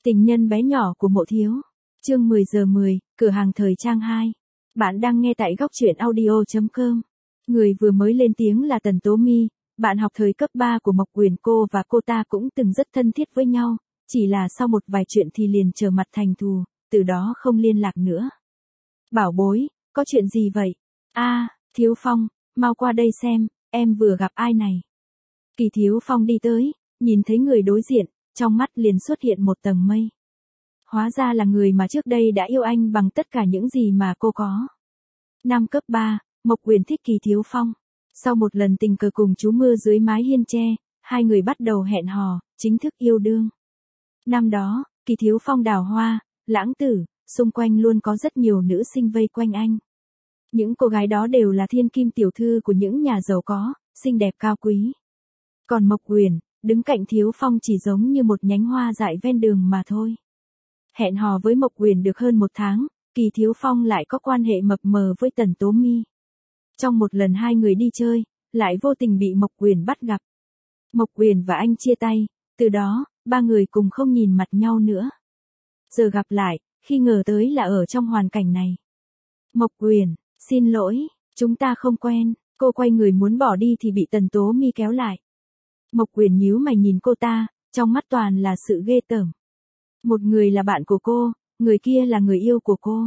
Tình nhân bé nhỏ của Mộ Thiếu. Chương 10:10, cửa hàng thời trang 2. Bạn đang nghe tại góc truyện audio.com. Người vừa mới lên tiếng là Tần Tố My, bạn học thời cấp 3 của Mộc Uyển. Cô và cô ta cũng từng rất thân thiết với nhau, chỉ là sau một vài chuyện thì liền trở mặt thành thù, từ đó không liên lạc nữa. Bảo bối, có chuyện gì vậy? Thiếu Phong, mau qua đây xem, em vừa gặp ai này. Kỳ Thiếu Phong đi tới, nhìn thấy người đối diện, trong mắt liền xuất hiện một tầng mây. Hóa ra là người mà trước đây đã yêu anh bằng tất cả những gì mà cô có. Năm cấp 3, Mộc Uyển thích Kỳ Thiếu Phong. Sau một lần tình cờ cùng trú mưa dưới mái hiên tre, hai người bắt đầu hẹn hò, chính thức yêu đương. Năm đó, Kỳ Thiếu Phong đào hoa, lãng tử, xung quanh luôn có rất nhiều nữ sinh vây quanh anh. Những cô gái đó đều là thiên kim tiểu thư của những nhà giàu có, xinh đẹp cao quý. Còn Mộc Uyển, đứng cạnh Thiếu Phong chỉ giống như một nhánh hoa dại ven đường mà thôi. Hẹn hò với Mộc Uyển được hơn một tháng, Kỳ Thiếu Phong lại có quan hệ mập mờ với Tần Tố My. Trong một lần hai người đi chơi, lại vô tình bị Mộc Uyển bắt gặp. Mộc Uyển và anh chia tay, từ đó, ba người cùng không nhìn mặt nhau nữa. Giờ gặp lại, khi ngờ tới là ở trong hoàn cảnh này. Mộc Uyển, xin lỗi, chúng ta không quen. Cô quay người muốn bỏ đi thì bị Tần Tố My kéo lại. Mộc Uyển nhíu mày nhìn cô ta, trong mắt toàn là sự ghê tởm. Một người là bạn của cô, người kia là người yêu của cô.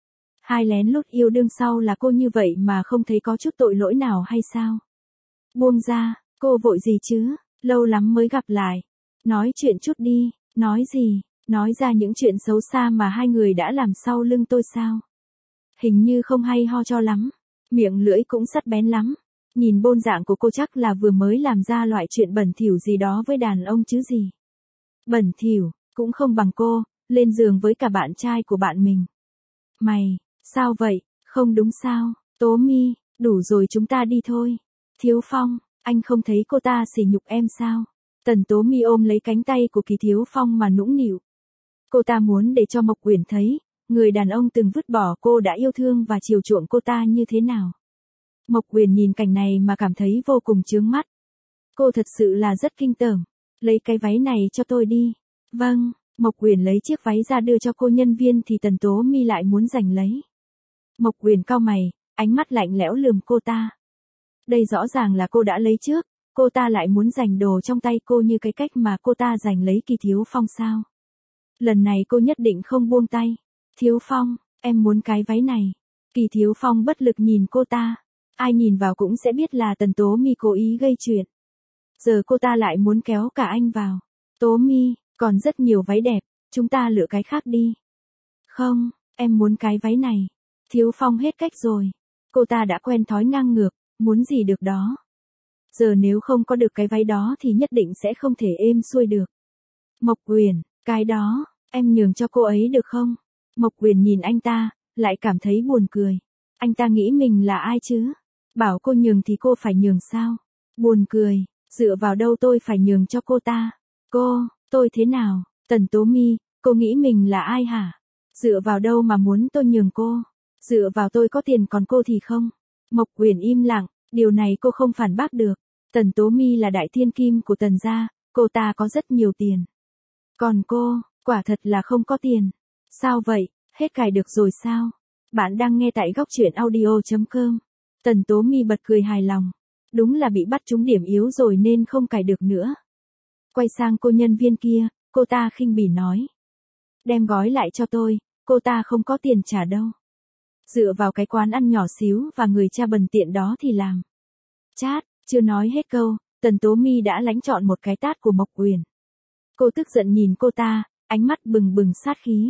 Hai lén lút yêu đương sau là cô như vậy mà không thấy có chút tội lỗi nào hay sao? Buông ra, cô vội gì chứ, lâu lắm mới gặp lại. Nói chuyện chút đi, nói gì, nói ra những chuyện xấu xa mà hai người đã làm sau lưng tôi sao? Hình như không hay ho cho lắm, miệng lưỡi cũng sắc bén lắm. Nhìn bôn dạng của cô chắc là vừa mới làm ra loại chuyện bẩn thỉu gì đó với đàn ông chứ gì. Bẩn thỉu, cũng không bằng cô, lên giường với cả bạn trai của bạn mình. Mày, sao vậy, không đúng sao, Tố My, đủ rồi chúng ta đi thôi. Thiếu Phong, anh không thấy cô ta sỉ nhục em sao? Tần Tố My ôm lấy cánh tay của Kỳ Thiếu Phong mà nũng nịu. Cô ta muốn để cho Mộc Uyển thấy, người đàn ông từng vứt bỏ cô đã yêu thương và chiều chuộng cô ta như thế nào. Mộc Uyển nhìn cảnh này mà cảm thấy vô cùng chướng mắt. Cô thật sự là rất kinh tởm. Lấy cái váy này cho tôi đi. Vâng, Mộc Uyển lấy chiếc váy ra đưa cho cô nhân viên thì Tần Tố My lại muốn giành lấy. Mộc Uyển cau mày, ánh mắt lạnh lẽo lườm cô ta. Đây rõ ràng là cô đã lấy trước, cô ta lại muốn giành đồ trong tay cô như cái cách mà cô ta giành lấy Kỳ Thiếu Phong sao? Lần này cô nhất định không buông tay. Thiếu Phong, em muốn cái váy này. Kỳ Thiếu Phong bất lực nhìn cô ta. Ai nhìn vào cũng sẽ biết là Tần Tố My cố ý gây chuyện. Giờ cô ta lại muốn kéo cả anh vào. Tố My, còn rất nhiều váy đẹp, chúng ta lựa cái khác đi. Không, em muốn cái váy này. Thiếu Phong hết cách rồi. Cô ta đã quen thói ngang ngược, muốn gì được đó. Giờ nếu không có được cái váy đó thì nhất định sẽ không thể êm xuôi được. Mộc Uyển, cái đó, em nhường cho cô ấy được không? Mộc Uyển nhìn anh ta, lại cảm thấy buồn cười. Anh ta nghĩ mình là ai chứ? Bảo cô nhường thì cô phải nhường sao? Buồn cười, dựa vào đâu tôi phải nhường cho cô ta? Tôi thế nào? Tần Tố My, cô nghĩ mình là ai hả? Dựa vào đâu mà muốn tôi nhường cô? Dựa vào tôi có tiền còn cô thì không? Mộc Uyển im lặng, điều này cô không phản bác được. Tần Tố My là đại thiên kim của Tần gia, cô ta có rất nhiều tiền. Còn cô, quả thật là không có tiền. Sao vậy, hết cài được rồi sao? Bạn đang nghe tại góc truyện audio.com. Tần Tố My bật cười hài lòng. Đúng là bị bắt trúng điểm yếu rồi nên không cài được nữa. Quay sang cô nhân viên kia, cô ta khinh bỉ nói. Đem gói lại cho tôi, cô ta không có tiền trả đâu. Dựa vào cái quán ăn nhỏ xíu và người cha bần tiện đó thì làm. Chát, chưa nói hết câu, Tần Tố My đã lãnh trọn một cái tát của Mộc Uyển. Cô tức giận nhìn cô ta, ánh mắt bừng bừng sát khí.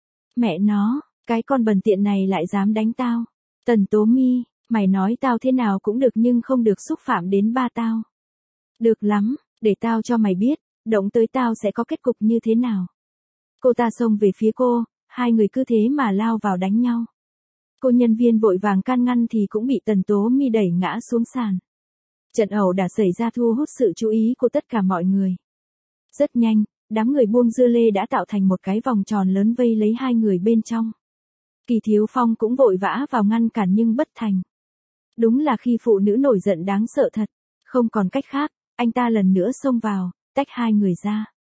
Mẹ nó, cái con bần tiện này lại dám đánh tao. Tần Tố My, mày nói tao thế nào cũng được nhưng không được xúc phạm đến ba tao. Được lắm, để tao cho mày biết, động tới tao sẽ có kết cục như thế nào. Cô ta xông về phía cô, hai người cứ thế mà lao vào đánh nhau. Cô nhân viên vội vàng can ngăn thì cũng bị Tần Tố My đẩy ngã xuống sàn. Trận ẩu đả xảy ra thu hút sự chú ý của tất cả mọi người. Rất nhanh, đám người buông dưa lê đã tạo thành một cái vòng tròn lớn vây lấy hai người bên trong. Kỳ Thiếu Phong cũng vội vã vào ngăn cản nhưng bất thành. Đúng là khi phụ nữ nổi giận đáng sợ thật. Không còn cách khác, anh ta lần nữa xông vào, tách hai người ra.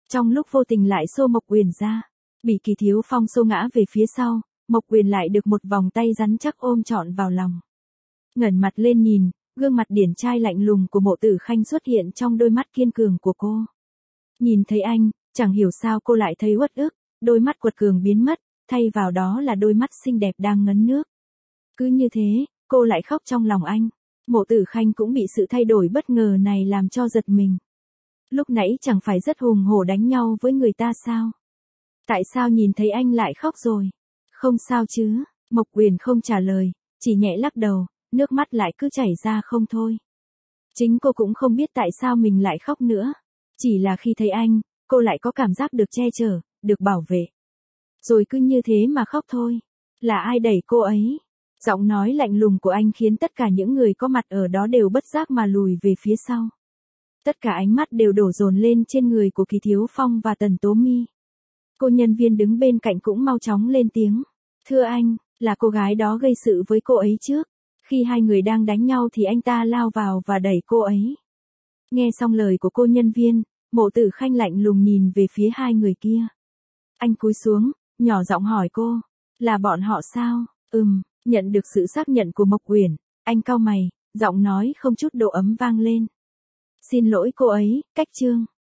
Trong lúc vô tình lại xô Mộc Uyển ra, bị Kỳ Thiếu Phong xô ngã về phía sau, Mộc Uyển lại được một vòng tay rắn chắc ôm trọn vào lòng. Ngẩng mặt lên nhìn, gương mặt điển trai lạnh lùng của Mộ Tử Khanh xuất hiện trong đôi mắt kiên cường của cô. Nhìn thấy anh, chẳng hiểu sao cô lại thấy uất ức, đôi mắt quật cường biến mất, thay vào đó là đôi mắt xinh đẹp đang ngấn nước. Cứ như thế, cô lại khóc trong lòng anh. Mộ Tử Khanh cũng bị sự thay đổi bất ngờ này làm cho giật mình. Lúc nãy chẳng phải rất hùng hổ đánh nhau với người ta sao? Tại sao nhìn thấy anh lại khóc rồi? Không sao chứ? Mộc Uyển không trả lời, chỉ nhẹ lắc đầu, nước mắt lại cứ chảy ra không thôi. Chính cô cũng không biết tại sao mình lại khóc nữa. Chỉ là khi thấy anh, cô lại có cảm giác được che chở, được bảo vệ. Rồi cứ như thế mà khóc thôi. Là ai đẩy cô ấy? Giọng nói lạnh lùng của anh khiến tất cả những người có mặt ở đó đều bất giác mà lùi về phía sau. Tất cả ánh mắt đều đổ dồn lên trên người của Kỳ Thiếu Phong và Tần Tố Mi. Cô nhân viên đứng bên cạnh cũng mau chóng lên tiếng. Thưa anh, là cô gái đó gây sự với cô ấy trước. Khi hai người đang đánh nhau thì anh ta lao vào và đẩy cô ấy. Nghe xong lời của cô nhân viên, Mộ Tử Khanh lạnh lùng nhìn về phía hai người kia. Anh cúi xuống, nhỏ giọng hỏi cô. Là bọn họ sao? Nhận được sự xác nhận của Mộc Uyển, anh cau mày, giọng nói không chút độ ấm vang lên. Xin lỗi cô ấy, Cách Trương.